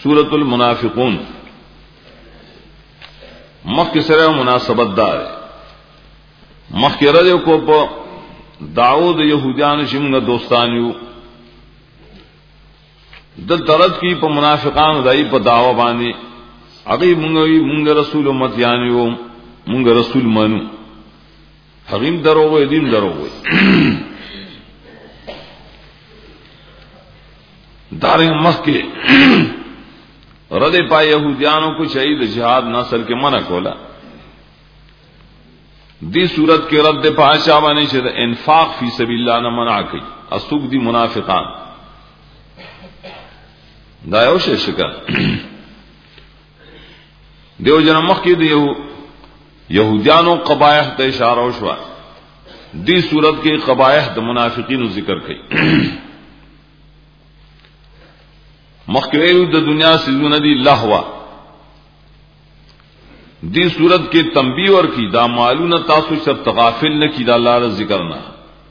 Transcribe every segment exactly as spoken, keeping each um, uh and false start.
سورۃ المنافقون مخ سره مناسبت دار مخ کې راځو کو په داود يهوديان شمغه دوستانيو دل ترد کی په منافقانو دای په داوا باندې هغه مونږ مونږ رسول امت یانیو مونږ رسول مانو حریم دروغ دین دروغ دارنګ مخکې رد پای يهوديانو کو شهید جهاد نصر کې منع کولا دی صورت کې رد پاشا باندې چې انفاق فی سبیل الله نه منع کړي اسوق دی منافقان دا یو شی شکا دیو جن مخکې دی يهوديانو قبایح ته اشاره وشو دی صورت کې قبایح د منافقینو ذکر کړي مخکې د دنیا سيزونه دي لهوا دی صورت کې تنبیه ور کی دا مالونه تاسو شرط غافل نه کی دا الله ر ذکر نه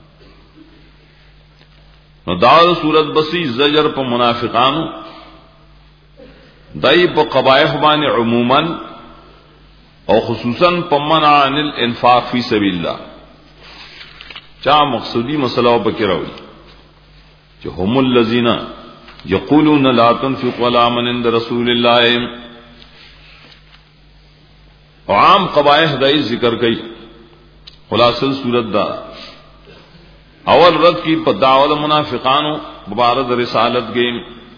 نو دا صورت بسی زجر په منافقانو دای په قبایح باندې عموما او خصوصا په منع عن الانفاق فی سبیل الله چا مقصودی مسله وبکې راوي چې هم الذین یقولون لا تنفقوا على من عند رسول الله عام قبائح دای ذکر کئ خلاصہ صورت دا اول رد کی په دعوت منافقانو مبارک رسالت گئے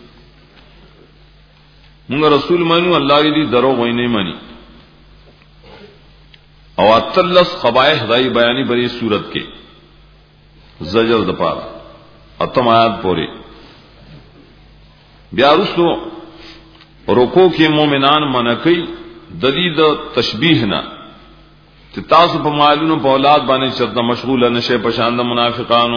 مونږ رسول مانو الله دې درو ویني مانی او اتلس قبائح دای بیانی بری صورت کې زجر د پاره اتم آیات پوری بیا رسو رکوع کې مؤمنان منکې د دې د تشبیه نه چې تاسو په مالونو په اولاد باندې چرته مشغوله نشه په شان د منافقانو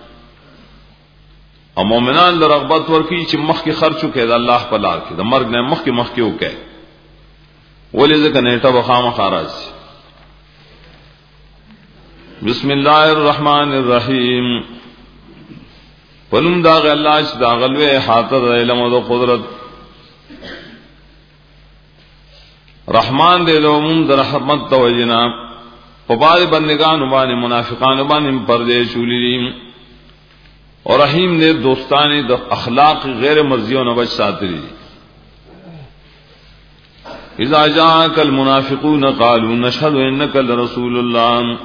او مؤمنان د رغبت ورکی چې مخ کې خرچو کې د الله په لار کې د مرګ نه مخ کې مخ کې وکړي ولې ځکه نیټه وخامه خارج. بسم الله الرحمن الرحیم پنوم دا الله چې دا غلوه حاضر علم او قدرت رحمان دې لومم در رحمت توجنا په باندې بندگان باندې منافقان باندې پردې شولې او رحیم دې دوستانه د اخلاق غیر مرضیو نه بچ ساتري. اذا جاءك المنافقون قالوا نشهد انك لرسول الله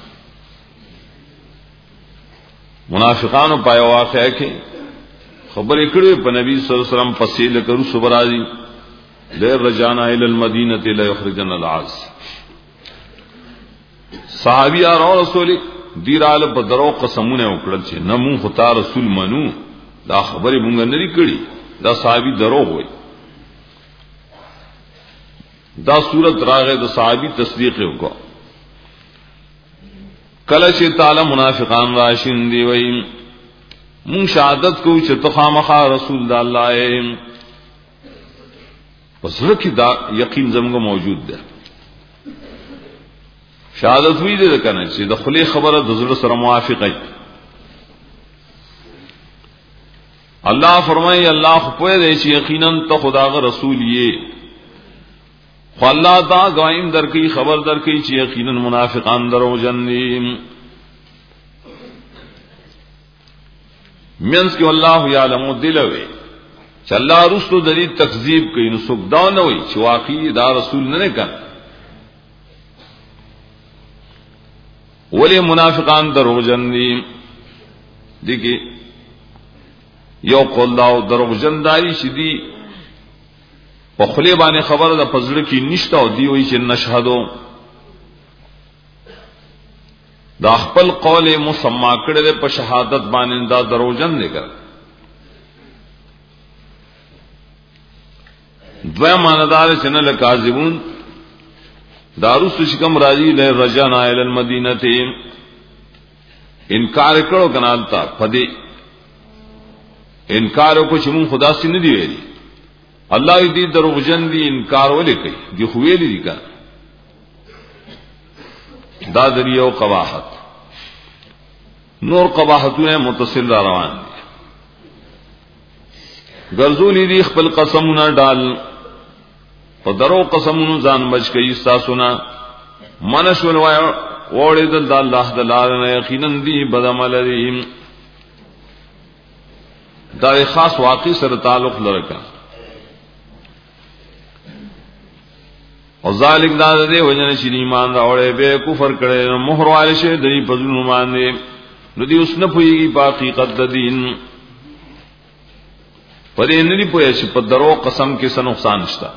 منافقانو پای واقع کې خبرې کړې په نبی صلی الله علیه وسلم فصیل کرو صبرازي لئن رجعنا الى المدينه لا يخرجن العاص صحابي او رسول دیرال بدرو قسمونه وکړل چې نه مون خطا رسول منو دا خبرې مونږ نه لري کړې دا صحابي درو وای دا صورت راغې د صحابي تصدیق وکړه کله چې تعالی منافقان راشین دی وای مون شهادت کو چې تخامخا رسول د الله وسره کې دا یقین زموږ موجود ده شهادت وی دې کنه چې د خلی خبره د زړه سره موافقه الله فرمایي الله خو په دې چې یقینا ته خداغه رسول یې خو الله دا غایم درکې خبر درکې چې یقینا منافقان درو جنې منس کې الله یعلم دلوي چې الله رسول د دې تکذیب کوي نو څوک دا نه وي چې واقعي دا رسول نه کړ ولی منافقان دروغجن دي دغه یو قول دا دروغجن دای شدي په خلی باندې خبره د پزړه کې نشته او دی وی چې نشهدو دا خپل قول مسما کړه په شهادت باندې دا دروغجن دی کړ دوه ماندار چې نه لکاذبون دارو شکم راضی له رجانا ال المدینه انکار کړو کنال تا پدې انکار کو چې مون خدا سي نه دی ویلي الله دې دروغجن دي انکار ولې کوي دی خو ویلي دي کا دا دریو قباحت نور قباحتونه متصل روان دي ګرځولې دي خپل قسمونه ډال په درو قسمونو ځان بچ کړي تاسو نه منشول وای وړې د الله د لار نه یقینا دي بدعمل دي دا خاص واقع سره تعلق لري او ذالک دا دې وجنه چې ایمان راوړې به کفر کړي مہر والے شه دې په ځونو باندې نو دې اوس نه پويږي باقی قد دین پدې نه دی پوهې چې په درو قسم کې څه نقصان شته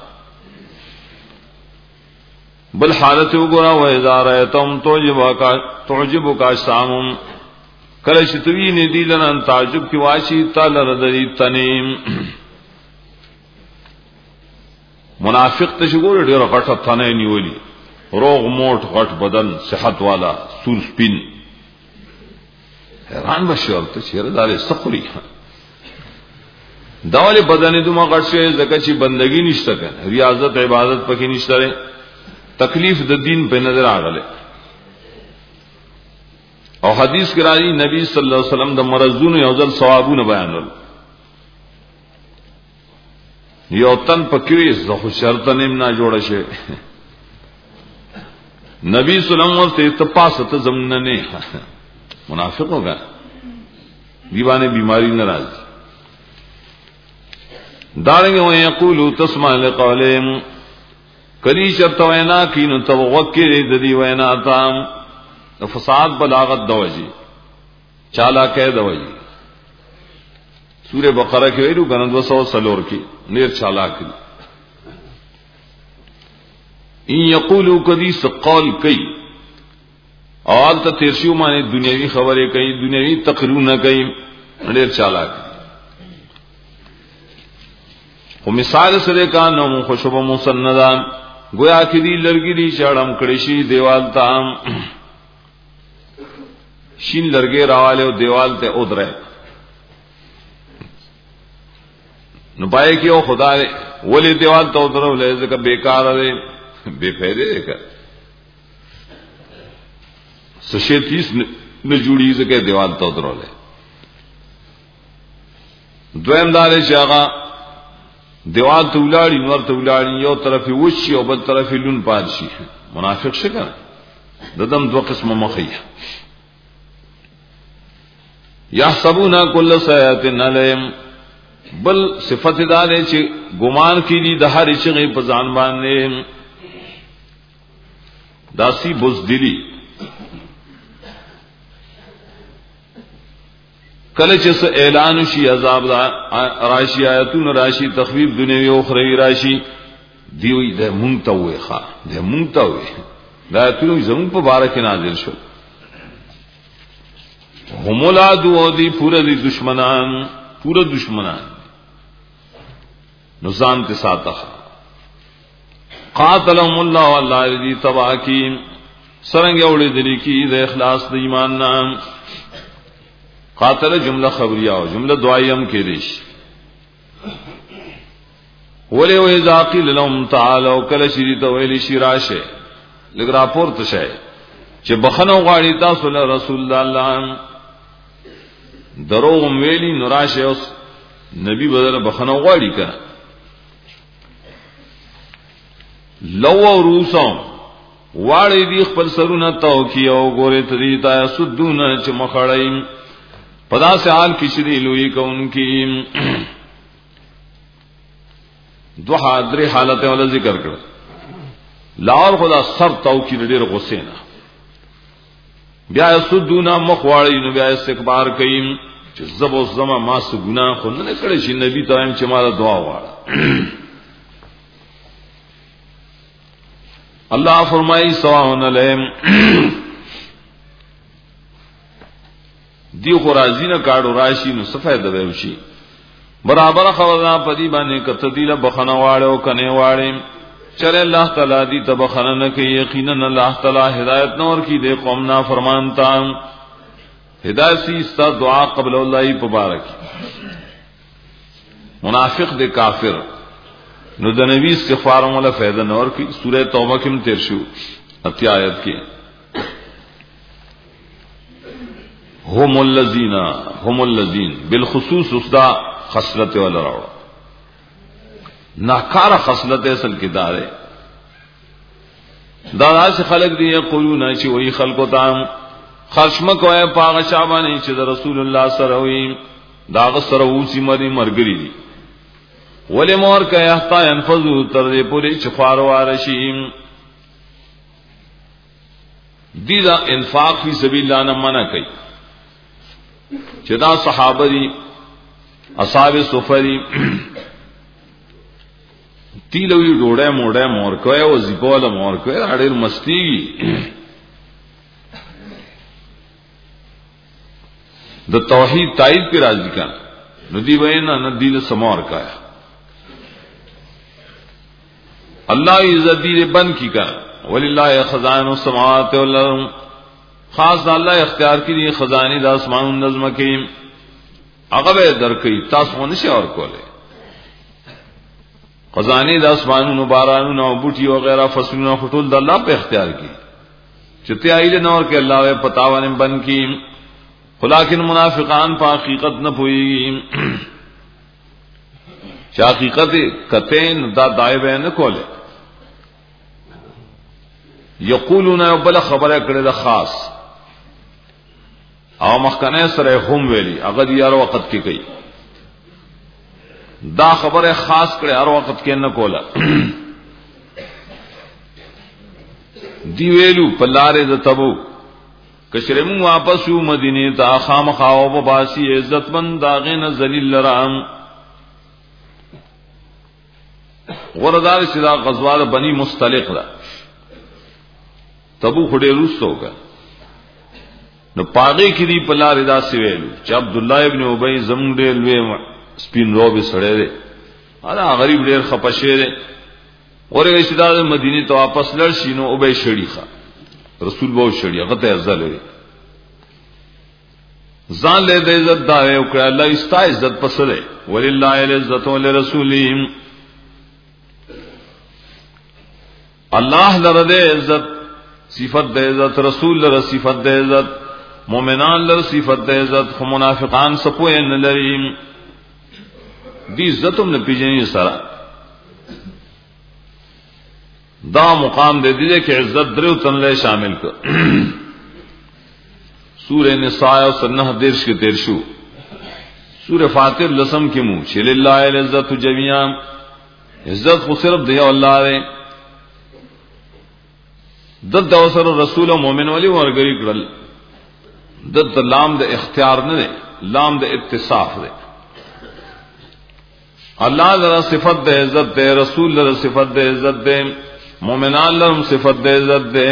بل حالت وګورا و اذا رايتم توجبك تعجبك اجسامهم کله چې توی نه دی لنن تعجب کی واشي تعالی ردی تنیم منافق ته شګور ډیر غټه تنه نیولی روغ موټ غټ بدن صحت والا سور سپین حیران بشور ته چیرې دالې سخري داوله بدن دومره غټ شي ځکه چې بندگی نشته کنه ریاضت عبادت پکې نشته تکلیف د دین په نظر راغله او حدیث کې راځي نبی صلی الله علیه وسلم د مرزونو یو ځل ثوابونه بیانول یو تن پکې زه شرط نیم نه جوړ شي نبی صلی الله علیه وسلم ته پاسه ته زمنه نه منافق ہوگا دیوانے بیماری ناراض دارنگے وہ یقولو تسمع لقولهم کلی شرط وینا کینو تب وکر ددی وینا تام فساد بلاغت دوجی چالا کہہ دوجی سورہ بقرہ کے ویلو گنا دو سو سلور کی نیر چالا کی ان یقولو کدی سقال کئی اور ته تیرشیو معنی دنیوی خبرې کوي دنیوی تقریرونه کوي ډېر چالاک خو مثال سره کانو خوشبو مسندان گویا کې دی لړګي دی چاړم کړي شي دیوال تام شین لړګي راواله او دیوال ته اودره نو پای کې او خدای ولی دیوال ته اودره ولې ځکه بیکار دی بے فائدې دی سشے تیس نہ جوڑی سکے دیوال تو درولے دویم دار شاغا دیوال تو ولاړی نور ته ولاړی یو طرف وشي او بل طرف لون پادشي منافق شګه ددم دو قسمه مخیه یحسبون کل سیئات علیم بل صفت دار چې ګمان کړي د هر شي په ځان باندې داسی بزدلی کله چې اعلان شي عذاب راشي آیاتون راشي تخویف دنیوي او اخروی راشي دیوی د مونږ ته وې ښا د مونږ ته وې دا آیاتون زموږ په باره کې نازل شو هم العدو دی پورا دی دشمنان پورا دشمنان نظام کے ساتھ قاتلهم الله والله دی تباکی سرنګ اورې دلی کی د اخلاص د ایمان نام قاتل جمله خبریه او جمله دعایم کې دیش ولې وې ذاقل لهم تعالی کله شری ته ویل شي راشه لګ راپورت شه چې بخنو غاړي تاسو له رسول الله دروغ ویلی نوراشه اوس نبی بدل بخنو غاړي کړه لو او روسو واړې دی خپل سرونه تو کیو ګوره تری تا سدونه چې مخړایم پدا سے حال کشری لوی کون کی دو حاضر حالت والا ذکر کړ لاور خدا سر تو کی ډېر غصه نه بیا سدونه مخواړی نو بیا استکبار کین چې زبو زما ما سو ګناه خو نه کړی چې نبی ته هم چې ما دعا وغواړه اللہ فرمائی سواء علیہم دیو خو راضی نه کاړو راشي نو سفید دی وشي برابر خبره پدی باندې کته دی له بخنه واړو کنه واړې چر الله تعالی دی تبخنه نه کوي یقینا الله تعالی ہدایت نور کی دے قوم نا فرمانتا ہدایت سی استا دعا قبل الله مبارک منافق دے کافر نو د نبی استغفار مولا فائدہ نور کی سورہ توبہ کې تیر شو اتی آیت کې هم الذین هم الذین بالخصوص اسدا خسرت ولا راو ناکار خصلت اصل کی دار ہے دادا سے خلق دی یقولون چې وی خلقو تام خرشم کوه پاغه شابانی چې رسول الله سره وی داغ سره اوسی مری مرګری دی ولی مور که احتا ينفذو تر دې پوری چې خوار وارشیم دی دا انفاق فی سبیل الله نه منع کوي چې دا صحابه دي اصحاب صفری تیلوی ډوډۍ موډه مور کوي او زیپوله مور کوي اړیر مستی د توحید تایید پر راضی کا ندی وینا ندی له سمور کا اللہ عزت دی بن کی کا وللہ خزائن السماوات والارض خاص اللہ اختیار کی دی خزانے د اسمان نظم کی هغه درکې تاسو نشي اور کوله خزانے د اسمانونو بارانونو او بوټي او غیره فصلونو فټول د الله په اختیار کی چته ایله نور کې الله په پتاونه بن کی لیکن منافقان په حقیقت نه پوي چې حقیقت کتين دا دایو نه کوله یقولون بل خبره کړه د خاص او مخکنه سره هم ویلي هغه یار وخت کې کوي دا خبره خاص کړه هر وخت کې نه کوله دی ویلو پلاره د تبو کشرم واپس یو مدینه ته خامخاو په باسی عزتمن داغه ذلیل رام وردار شدا غزوه بنی مستلق دا تبو خډې روسوګه نو پاګه کې دی پلاره دا سی ویلو چې عبد الله ابن ابي زمون ډېر لوی سپین روب سره دی انا غریب ډېر خپشه دی ورغه شدا مدینه ته واپس لړ شینو او به شړیخه رسول بہو شڑی غته افضل وي ځان له دې عزت دا یو کړه الله استا عزت پسره ولله العزت ولرسوله الله لره دې عزت صفت دې عزت رسول لره صفت دې عزت مؤمنان لره صفت دې عزت خو منافقان سپوې نه لري دې عزتوم نه پیژنې سره دا مقام دے دیجئے کہ عزت درو تنلے شامل کر سورہ نساء اور سنہ دیرش کے تیرشو سورہ فاتر لسم کے منہ چل اللہ العزت جميعا عزت کو صرف دیا اللہ رے دد دوسر رسول و مومن والی ورگری کرل دد لام دے اختیار نہ دے لام دے اتصاف دے اللہ ذرا صفت دے عزت دے رسول ذرا صفت دے عزت دے مومنان لهم صفت دے عزت دے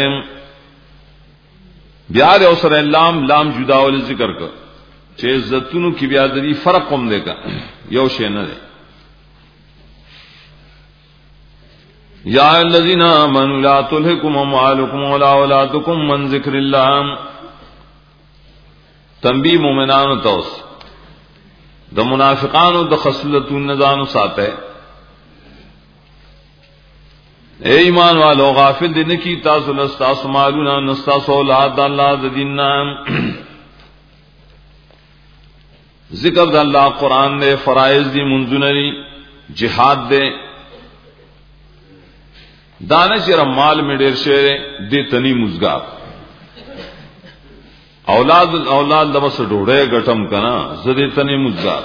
بیا دے اوسر لام لام جدا ول ذکر کر چې عزتونو کی بیا دې فرق کوم دے کا یو شی نه دے یا الذین آمنوا لا تلهکم اموالکم ولا اولادکم من ذکر الله تنبیہ مومنانو توس د منافقانو د خصلتون نزانو ساته اے ایمان والو غافل دین کی تاسو لستاس مالونا نستاس اولاد اللہ دیننا ذکر د اللہ قرآن دے فرائض دی منزنری جہاد دے دانش مال میں ډیر شعر دے تنی مزگار اولاد اولاد لبس ډوړې غټم کنا زدی تنی مزگار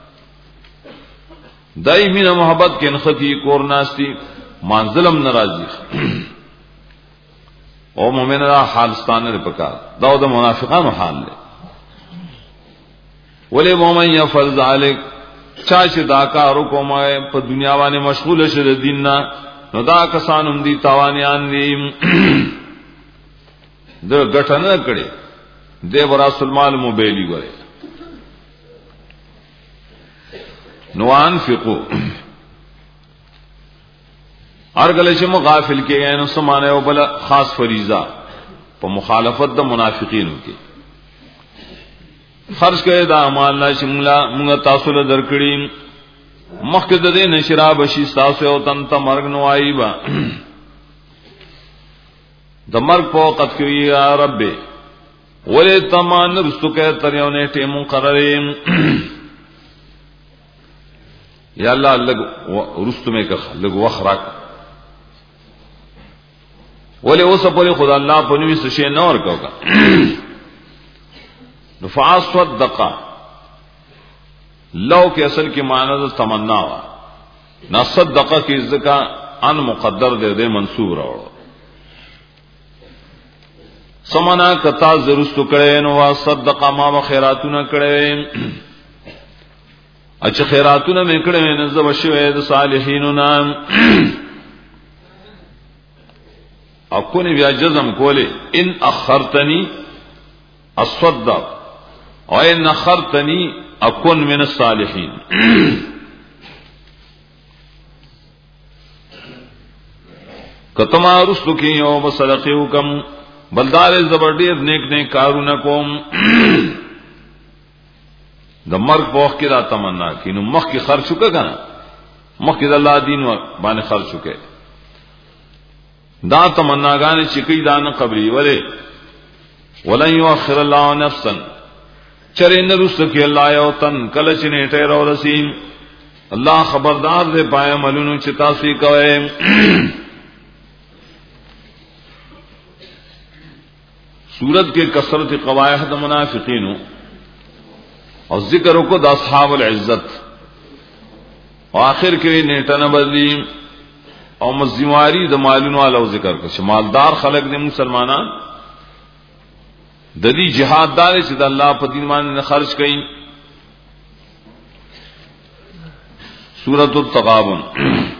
دای مینا محبت کې انختی کور ناستی منزلم ناراضی او مومن را حالستان نه پکار دا د منافقانو حال له ولی مومن یفعل ذلک چا چې دا کارو کومه په دنیا باندې مشغول شه د دین نه نو دا کسانم دي تاوانیان دي د غټنه کړي د ورسول مال موبایلی غره نو انفقوا ارغل چې مغافل کې غیر نو سمانه او بل خاص فریضہ په مخالفت د منافقینو کې خرج کړي دا اعمال لا شملا موږ تاسو له درکړي مخکې د دې نشراب شي تاسو او تن ته مرګ نو آیبا د مرګ په وخت کې یا رب ولې تمان رستو کې تر یو نه ټیم مقررین یا الله لګ ورستمه کا لګ وخرک ولې اوس په خدا الله په نوې څه شي نور کوکا نفاصدق لو کې اصل کې معنی د تمنا وا نصدق کې ذکا ان مقدر دے دے منصوب راوړو سمنا کتا زرست کړي نو صدق ما خیراتونه کړي اچ خیراتونه مې کړي نه زو شوي د صالحینو نام اكون بیا جزم کوله ان اخرتنی اصدق او ان اخرتنی اكون من الصالحین کتما رسل کی او صدقه کم بلدار زبردیر نیک نیک کارونه کوم د مرګ په وخت کې را تمنا کینو مخ کې خرج وکړه کنه مخ کې د الله دین باندې خرج وکړه دا تمناګانې چې کوي دا نه قبري وله ولن يؤخر الله نفسا چرین رسل کی الله یو تن کله چې نیټه راورسیم الله خبردار دې پای عملونو چې تاسو یې کوئ سورت کے کثرت قواعد منافقین اور ذکر کو د اصحاب العزت اور آخر کے نیٹن بدلی اور مزیواری د مالونو والا ذکر کو مالدار خلق نے مسلمانان ددی جہاد دار سے اللہ په دین باندې خرچ کړي سورۃ التغابن